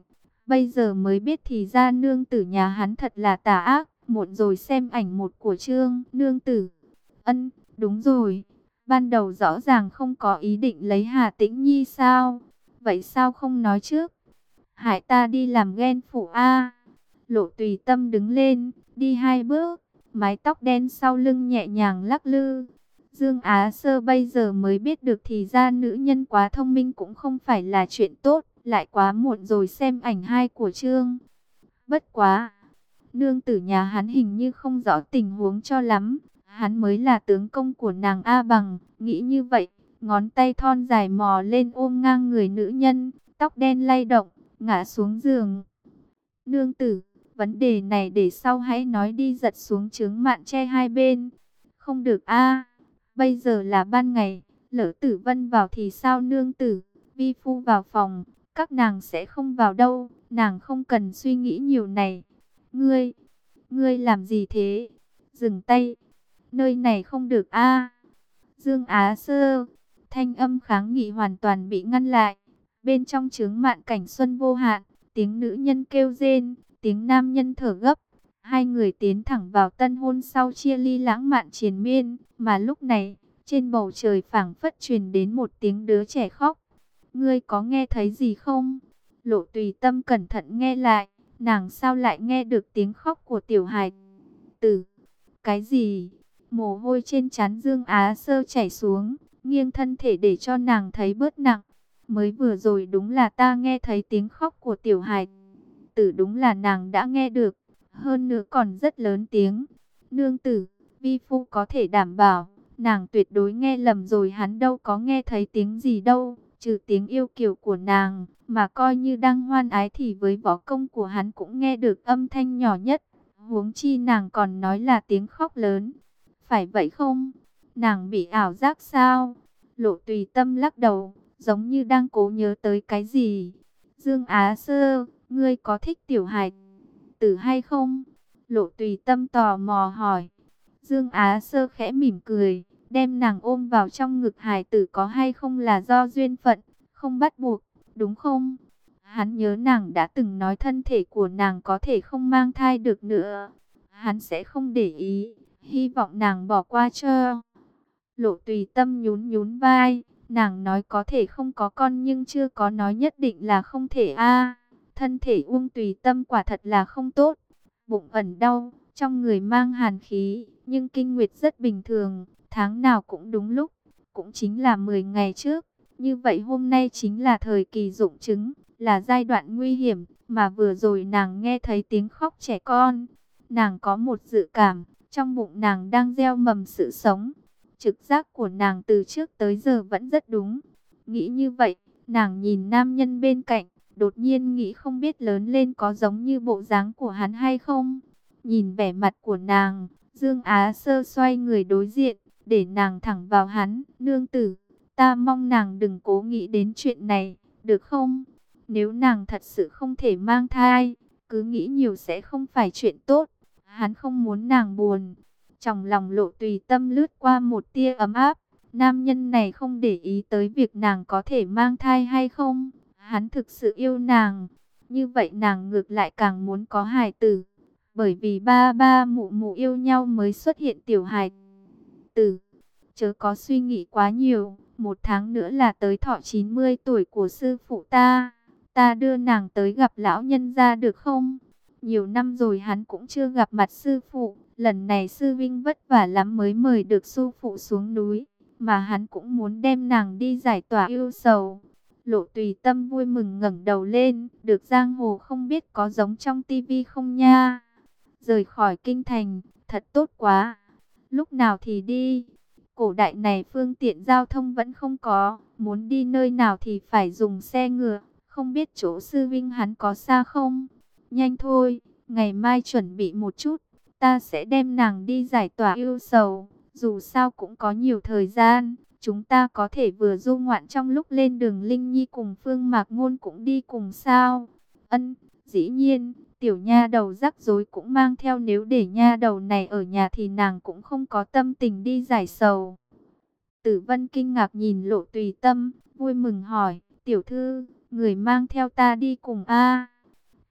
Bây giờ mới biết thì ra nương tử nhà hắn thật là tà ác. Muộn rồi, xem ảnh một của Trương nương tử. Ân, đúng rồi. Ban đầu rõ ràng không có ý định lấy Hà Tĩnh Nhi sao? Vậy sao không nói trước? Hại ta đi làm ghen phụ a. Lộ Tùy Tâm đứng lên, đi hai bước, mái tóc đen sau lưng nhẹ nhàng lắc lư. Dương Á Sơ bây giờ mới biết được thì ra nữ nhân quá thông minh cũng không phải là chuyện tốt, lại quá muộn rồi, xem ảnh hai của Trương. Bất quá, nương tử nhà hắn hình như không rõ tình huống cho lắm, hắn mới là tướng công của nàng A Bằng, nghĩ như vậy, ngón tay thon dài mò lên ôm ngang người nữ nhân, tóc đen lay động, ngã xuống giường. Nương tử, vấn đề này để sau hãy nói đi, giật xuống chướng mạn che hai bên. Không được a, bây giờ là ban ngày, lỡ Tử Vân vào thì sao nương tử? Vi phu vào phòng, các nàng sẽ không vào đâu, nàng không cần suy nghĩ nhiều này. Ngươi, ngươi làm gì thế? Dừng tay, nơi này không được a. Dương Á Sơ, thanh âm kháng nghị hoàn toàn bị ngăn lại. Bên trong chướng mạn cảnh xuân vô hạn, tiếng nữ nhân kêu rên, tiếng nam nhân thở gấp. Hai người tiến thẳng vào tân hôn sau chia ly lãng mạn triền miên, mà lúc này, trên bầu trời phảng phất truyền đến một tiếng đứa trẻ khóc. Ngươi có nghe thấy gì không? Lộ Tùy Tâm cẩn thận nghe lại, nàng sao lại nghe được tiếng khóc của tiểu hài tử? Cái gì? Mồ hôi trên trán Dương Á Sơ chảy xuống, nghiêng thân thể để cho nàng thấy bớt nặng. Mới vừa rồi đúng là ta nghe thấy tiếng khóc của tiểu hài tử, đúng là nàng đã nghe được, hơn nữa còn rất lớn tiếng. Nương tử, vi phu có thể đảm bảo, nàng tuyệt đối nghe lầm rồi, hắn đâu có nghe thấy tiếng gì đâu, trừ tiếng yêu kiều của nàng, mà coi như đang hoan ái thì với võ công của hắn cũng nghe được âm thanh nhỏ nhất. Huống chi nàng còn nói là tiếng khóc lớn. Phải vậy không? Nàng bị ảo giác sao? Lộ Tùy Tâm lắc đầu, giống như đang cố nhớ tới cái gì. Dương Á Sơ, ngươi có thích tiểu hài tử hay không? Lộ Tùy Tâm tò mò hỏi. Dương Á Sơ khẽ mỉm cười, đem nàng ôm vào trong ngực. Hài tử có hay không là do duyên phận, không bắt buộc, đúng không? Hắn nhớ nàng đã từng nói thân thể của nàng có thể không mang thai được nữa. Hắn sẽ không để ý, hy vọng nàng bỏ qua cho. Lộ Tùy Tâm nhún nhún vai, nàng nói có thể không có con nhưng chưa có nói nhất định là không thể a. Thân thể Uông Tùy Tâm quả thật là không tốt, bụng ẩn đau, trong người mang hàn khí, nhưng kinh nguyệt rất bình thường, tháng nào cũng đúng lúc, cũng chính là mười ngày trước. Như vậy hôm nay chính là thời kỳ rụng trứng, là giai đoạn nguy hiểm, mà vừa rồi nàng nghe thấy tiếng khóc trẻ con. Nàng có một dự cảm, trong bụng nàng đang gieo mầm sự sống. Trực giác của nàng từ trước tới giờ vẫn rất đúng. Nghĩ như vậy, nàng nhìn nam nhân bên cạnh, đột nhiên nghĩ không biết lớn lên có giống như bộ dáng của hắn hay không. Nhìn vẻ mặt của nàng, Dương Á Sơ xoay người đối diện, để nàng thẳng vào hắn. Nương tử, ta mong nàng đừng cố nghĩ đến chuyện này, được không? Nếu nàng thật sự không thể mang thai, cứ nghĩ nhiều sẽ không phải chuyện tốt. Hắn không muốn nàng buồn. Trong lòng Lộ Tùy Tâm lướt qua một tia ấm áp. Nam nhân này không để ý tới việc nàng có thể mang thai hay không. Hắn thực sự yêu nàng. Như vậy nàng ngược lại càng muốn có hài tử. Bởi vì ba ba mụ mụ yêu nhau mới xuất hiện tiểu hài tử. Chớ có suy nghĩ quá nhiều. Một tháng nữa là tới thọ chín mươi tuổi của sư phụ ta. Ta đưa nàng tới gặp lão nhân gia được không? Nhiều năm rồi hắn cũng chưa gặp mặt sư phụ. Lần này sư vinh vất vả lắm mới mời được sư phụ xuống núi. Mà hắn cũng muốn đem nàng đi giải tỏa ưu sầu. Lộ Tùy Tâm vui mừng ngẩng đầu lên. Được giang hồ không biết có giống trong tivi không nha. Rời khỏi kinh thành, thật tốt quá. Lúc nào thì đi? Cổ đại này phương tiện giao thông vẫn không có. Muốn đi nơi nào thì phải dùng xe ngựa. Không biết chỗ sư vinh hắn có xa không? Nhanh thôi, ngày mai chuẩn bị một chút. Ta sẽ đem nàng đi giải tỏa ưu sầu. Dù sao cũng có nhiều thời gian. Chúng ta có thể vừa du ngoạn trong lúc lên đường. Linh Nhi cùng Phương Mạc Ngôn cũng đi cùng sao? Ân, dĩ nhiên, tiểu nha đầu rắc rối cũng mang theo. Nếu để nha đầu này ở nhà thì nàng cũng không có tâm tình đi giải sầu. Tử Vân kinh ngạc nhìn Lộ Tùy Tâm, vui mừng hỏi, tiểu thư, người mang theo ta đi cùng a?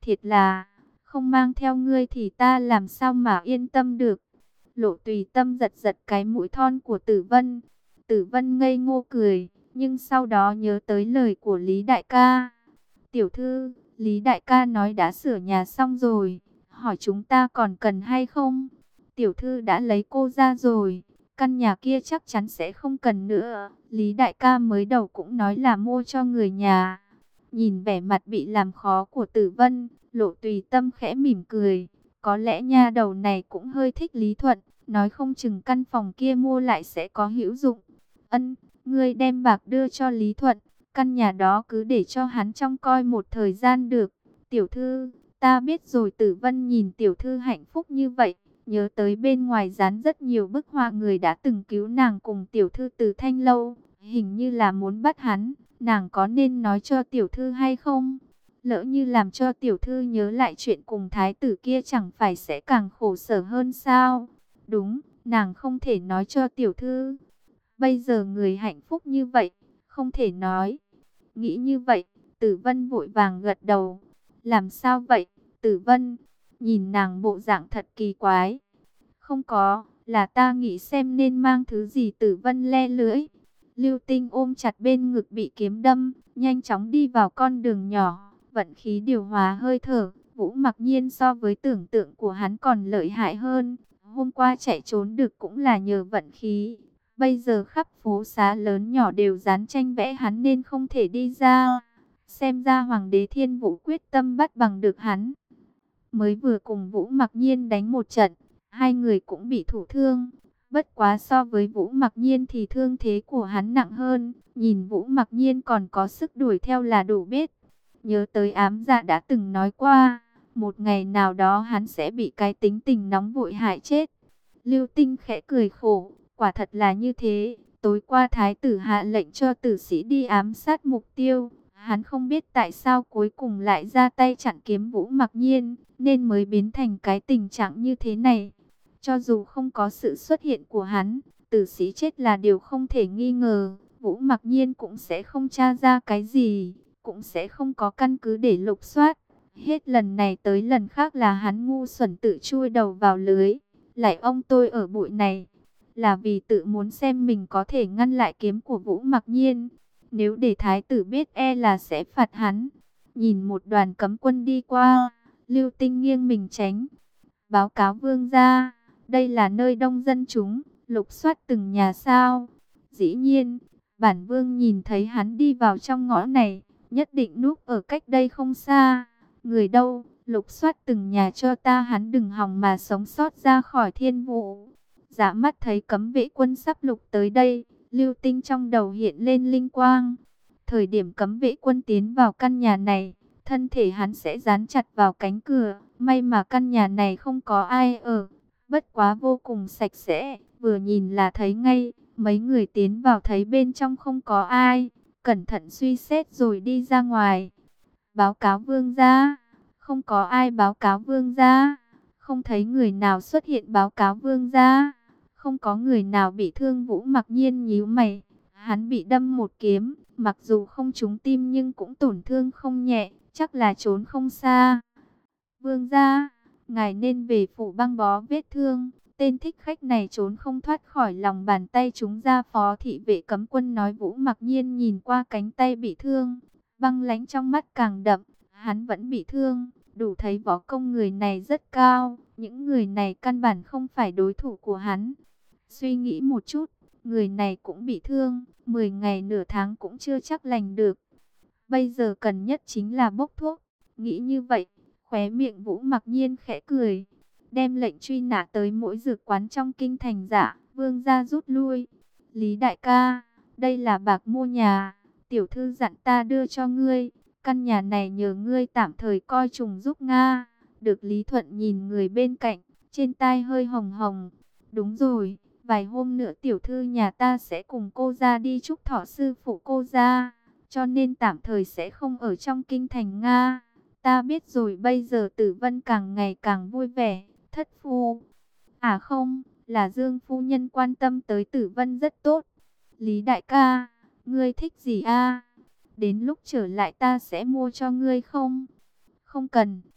thiệt là, không mang theo ngươi thì ta làm sao mà yên tâm được. Lộ Tùy Tâm giật giật cái mũi thon của Tử Vân. Tử Vân ngây ngô cười, nhưng sau đó nhớ tới lời của Lý Đại ca. Tiểu thư, Lý Đại ca nói đã sửa nhà xong rồi, hỏi chúng ta còn cần hay không? Tiểu thư đã lấy cô ra rồi, căn nhà kia chắc chắn sẽ không cần nữa. Lý Đại ca mới đầu cũng nói là mua cho người nhà. Nhìn vẻ mặt bị làm khó của Tử Vân, Lộ Tùy Tâm khẽ mỉm cười. Có lẽ nha đầu này cũng hơi thích Lý Thuận, nói không chừng căn phòng kia mua lại sẽ có hữu dụng. Ân, ngươi đem bạc đưa cho Lý Thuận, căn nhà đó cứ để cho hắn trông coi một thời gian được. Tiểu thư, ta biết rồi. Tử Vân nhìn tiểu thư hạnh phúc như vậy, nhớ tới bên ngoài dán rất nhiều bức họa người đã từng cứu nàng cùng tiểu thư từ Thanh Lâu, hình như là muốn bắt hắn. Nàng có nên nói cho tiểu thư hay không? Lỡ như làm cho tiểu thư nhớ lại chuyện cùng thái tử kia chẳng phải sẽ càng khổ sở hơn sao? Đúng, nàng không thể nói cho tiểu thư. Bây giờ người hạnh phúc như vậy, không thể nói. Nghĩ như vậy, Tử Vân vội vàng gật đầu. Làm sao vậy, Tử Vân? Nhìn nàng bộ dạng thật kỳ quái. Không có, là ta nghĩ xem nên mang thứ gì. Tử Vân le lưỡi. Lưu Tinh ôm chặt bên ngực bị kiếm đâm, nhanh chóng đi vào con đường nhỏ, vận khí điều hòa hơi thở. Vũ Mặc Nhiên so với tưởng tượng của hắn còn lợi hại hơn. Hôm qua chạy trốn được cũng là nhờ vận khí. Bây giờ khắp phố xá lớn nhỏ đều dán tranh vẽ hắn nên không thể đi ra. Xem ra Hoàng đế Thiên Vũ quyết tâm bắt bằng được hắn. Mới vừa cùng Vũ Mặc Nhiên đánh một trận, hai người cũng bị thụ thương. Bất quá so với Vũ Mặc Nhiên thì thương thế của hắn nặng hơn. Nhìn Vũ Mặc Nhiên còn có sức đuổi theo là đủ biết. Nhớ tới ám dạ đã từng nói qua, một ngày nào đó hắn sẽ bị cái tính tình nóng vội hại chết. Lưu Tinh khẽ cười khổ, quả thật là như thế. Tối qua thái tử hạ lệnh cho tử sĩ đi ám sát mục tiêu. Hắn không biết tại sao cuối cùng lại ra tay chặn kiếm Vũ Mặc Nhiên, nên mới biến thành cái tình trạng như thế này. Cho dù không có sự xuất hiện của hắn, tử sĩ chết là điều không thể nghi ngờ. Vũ Mặc Nhiên cũng sẽ không tra ra cái gì, cũng sẽ không có căn cứ để lục soát. Hết lần này tới lần khác là hắn ngu xuẩn tự chui đầu vào lưới. Lại ông tôi ở bụi này, là vì tự muốn xem mình có thể ngăn lại kiếm của Vũ Mặc Nhiên. Nếu để thái tử biết e là sẽ phạt hắn. Nhìn một đoàn cấm quân đi qua, Lưu Tinh nghiêng mình tránh. Báo cáo vương gia, đây là nơi đông dân chúng, lục soát từng nhà sao? Dĩ nhiên, bản vương nhìn thấy hắn đi vào trong ngõ này, nhất định núp ở cách đây không xa. Người đâu, lục soát từng nhà cho ta, hắn đừng hòng mà sống sót ra khỏi Thiên Vũ. Dạ mắt thấy cấm vệ quân sắp lục tới đây, Lưu Tinh trong đầu hiện lên linh quang. Thời điểm cấm vệ quân tiến vào căn nhà này, thân thể hắn sẽ dán chặt vào cánh cửa. May mà căn nhà này không có ai ở, bất quá vô cùng sạch sẽ, vừa nhìn là thấy ngay. Mấy người tiến vào thấy bên trong không có ai, cẩn thận suy xét rồi đi ra ngoài. Báo cáo vương gia. Không có ai. Báo cáo vương gia. Không thấy người nào xuất hiện. Báo cáo vương gia. Không có người nào bị thương. Vũ Mặc Nhiên nhíu mày. Hắn bị đâm một kiếm, mặc dù không trúng tim nhưng cũng tổn thương không nhẹ, chắc là trốn không xa. Vương gia, ngài nên về phủ băng bó vết thương. Tên thích khách này trốn không thoát khỏi lòng bàn tay chúng ra. Phó thị vệ cấm quân nói. Vũ Mặc Nhiên nhìn qua cánh tay bị thương, băng lãnh trong mắt càng đậm. Hắn vẫn bị thương, đủ thấy võ công người này rất cao. Những người này căn bản không phải đối thủ của hắn. Suy nghĩ một chút, người này cũng bị thương, mười ngày nửa tháng cũng chưa chắc lành được. Bây giờ cần nhất chính là bốc thuốc. Nghĩ như vậy, khóe miệng Vũ Mặc Nhiên khẽ cười, đem lệnh truy nã tới mỗi dược quán trong kinh thành. Dạ, vương gia rút lui. Lý đại ca, đây là bạc mua nhà, tiểu thư dặn ta đưa cho ngươi. Căn nhà này nhờ ngươi tạm thời coi trùng giúp Nga. Được. Lý Thuận nhìn người bên cạnh, trên tai hơi hồng hồng. Đúng rồi, vài hôm nữa tiểu thư nhà ta sẽ cùng cô ra đi chúc thọ sư phụ cô ra, cho nên tạm thời sẽ không ở trong kinh thành Nga. Ta biết rồi. Bây giờ Tử Vân càng ngày càng vui vẻ. Thất phu, à không, là Dương phu nhân quan tâm tới Tử Vân rất tốt. Lý đại ca, ngươi thích gì a? Đến lúc trở lại ta sẽ mua cho ngươi không? Không cần,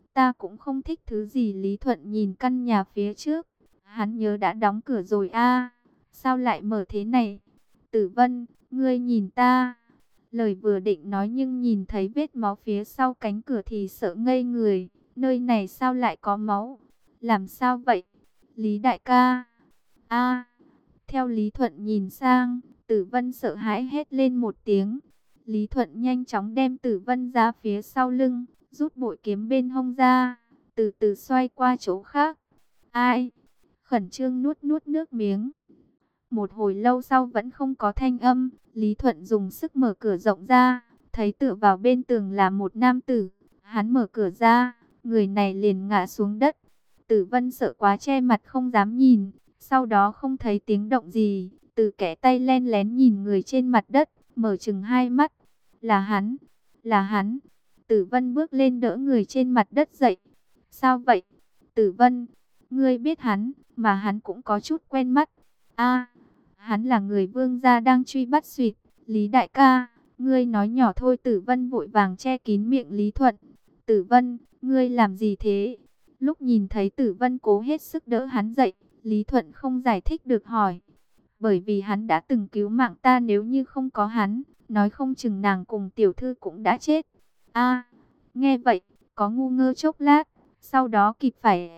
Ta cũng không thích thứ gì. Lý Thuận nhìn căn nhà phía trước. Hắn nhớ đã đóng cửa rồi a, sao lại mở thế này? Tử Vân, ngươi nhìn ta. Lời vừa định nói nhưng nhìn thấy vết máu phía sau cánh cửa thì sợ ngây người. Nơi này sao lại có máu? Làm sao vậy? Lý đại ca. A. Theo Lý Thuận nhìn sang, Tử Vân sợ hãi hét lên một tiếng. Lý Thuận nhanh chóng đem Tử Vân ra phía sau lưng, rút bội kiếm bên hông ra, từ từ xoay qua chỗ khác. Ai? Khẩn trương nuốt nuốt nước miếng. Một hồi lâu sau vẫn không có thanh âm, Lý Thuận dùng sức mở cửa rộng ra, thấy tựa vào bên tường là một nam tử. Hắn mở cửa ra, người này liền ngã xuống đất. Tử Vân sợ quá che mặt không dám nhìn, sau đó không thấy tiếng động gì, từ kẽ tay len lén nhìn người trên mặt đất, mở chừng hai mắt. Là hắn, là hắn. Tử Vân bước lên đỡ người trên mặt đất dậy. Sao vậy? Tử Vân, ngươi biết hắn, mà hắn cũng có chút quen mắt. A, hắn là người Vương gia đang truy bắt Xuyệt. Lý đại ca, ngươi nói nhỏ thôi. Tử Vân vội vàng che kín miệng Lý Thuận. Tử Vân, ngươi làm gì thế? Lúc nhìn thấy Tử Vân cố hết sức đỡ hắn dậy, Lý Thuận không giải thích được hỏi. Bởi vì hắn đã từng cứu mạng ta, nếu như không có hắn, nói không chừng nàng cùng tiểu thư cũng đã chết. A, nghe vậy, có ngu ngơ chốc lát, sau đó kịp phải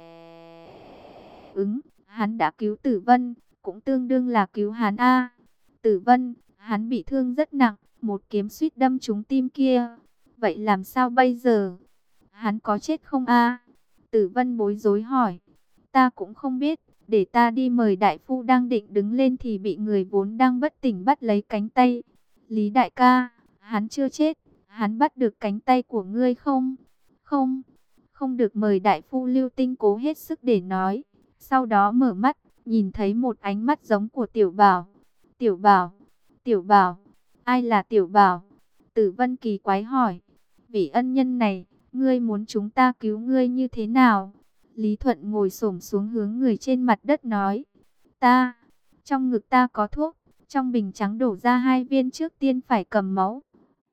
ứng, hắn đã cứu Tử Vân, cũng tương đương là cứu hắn a. Tử Vân, hắn bị thương rất nặng, một kiếm suýt đâm trúng tim kia. Vậy làm sao bây giờ? Hắn có chết không a? Tử Vân bối rối hỏi. Ta cũng không biết, để ta đi mời đại phu. Đang định đứng lên thì bị người vốn đang bất tỉnh bắt lấy cánh tay. Lý đại ca, hắn chưa chết, hắn bắt được cánh tay của ngươi không? Không, không được. Mời đại phu. Lưu Tinh cố hết sức để nói. Sau đó mở mắt, nhìn thấy một ánh mắt giống của Tiểu Bảo. Tiểu Bảo, Tiểu Bảo, ai là Tiểu Bảo? Tử Vân kỳ quái hỏi. Vị ân nhân này, ngươi muốn chúng ta cứu ngươi như thế nào? Lý Thuận ngồi xổm xuống hướng người trên mặt đất nói. Ta, trong ngực ta có thuốc, trong bình trắng đổ ra hai viên, trước tiên phải cầm máu.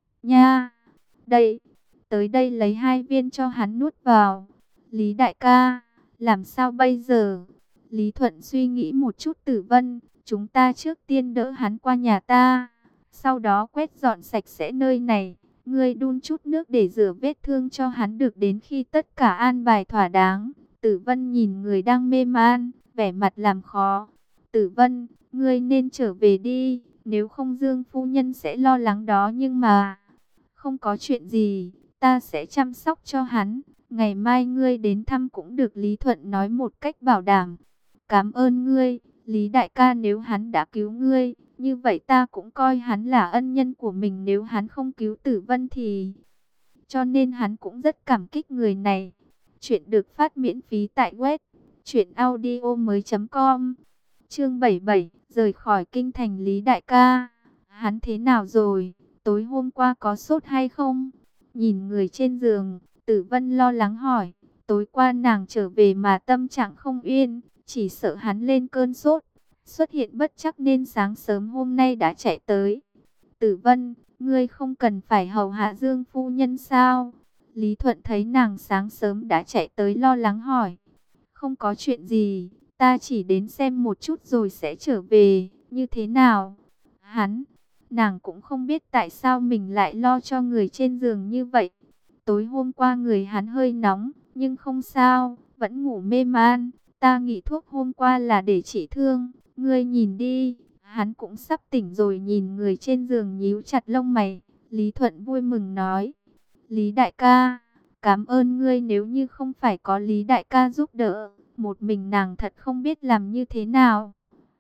Nha, đây, tới đây lấy hai viên cho hắn nuốt vào. Lý đại ca, làm sao bây giờ? Lý Thuận suy nghĩ một chút. Tử Vân, chúng ta trước tiên đỡ hắn qua nhà ta, sau đó quét dọn sạch sẽ nơi này. Ngươi đun chút nước để rửa vết thương cho hắn được, đến khi tất cả an bài thỏa đáng. Tử Vân nhìn người đang mê man, vẻ mặt làm khó. Tử Vân, ngươi nên trở về đi, nếu không Dương phu nhân sẽ lo lắng đó. Nhưng mà, không có chuyện gì, ta sẽ chăm sóc cho hắn. Ngày mai ngươi đến thăm cũng được. Lý Thuận nói một cách bảo đảm. Cảm ơn ngươi, Lý đại ca. Nếu hắn đã cứu ngươi, như vậy ta cũng coi hắn là ân nhân của mình. Nếu hắn không cứu Tử Vân thì... Cho nên hắn cũng rất cảm kích người này. Chuyện được phát miễn phí tại web truyện audio mới chấm com. Chương bảy mươi bảy, rời khỏi kinh thành. Lý đại ca, hắn thế nào rồi? Tối hôm qua có sốt hay không? Nhìn người trên giường, Tử Vân lo lắng hỏi. Tối qua nàng trở về mà tâm trạng không yên, chỉ sợ hắn lên cơn sốt, xuất hiện bất trắc nên sáng sớm hôm nay đã chạy tới. Tử Vân, ngươi không cần phải hầu hạ Dương phu nhân sao? Lý Thuận thấy nàng sáng sớm đã chạy tới lo lắng hỏi. Không có chuyện gì, ta chỉ đến xem một chút rồi sẽ trở về. Như thế nào? Hắn, nàng cũng không biết tại sao mình lại lo cho người trên giường như vậy. Tối hôm qua người hắn hơi nóng, nhưng không sao, vẫn ngủ mê man. Ta nghĩ thuốc hôm qua là để trị thương, ngươi nhìn đi, hắn cũng sắp tỉnh rồi. Nhìn người trên giường nhíu chặt lông mày, Lý Thuận vui mừng nói. Lý đại ca, cảm ơn ngươi. Nếu như không phải có Lý đại ca giúp đỡ, một mình nàng thật không biết làm như thế nào.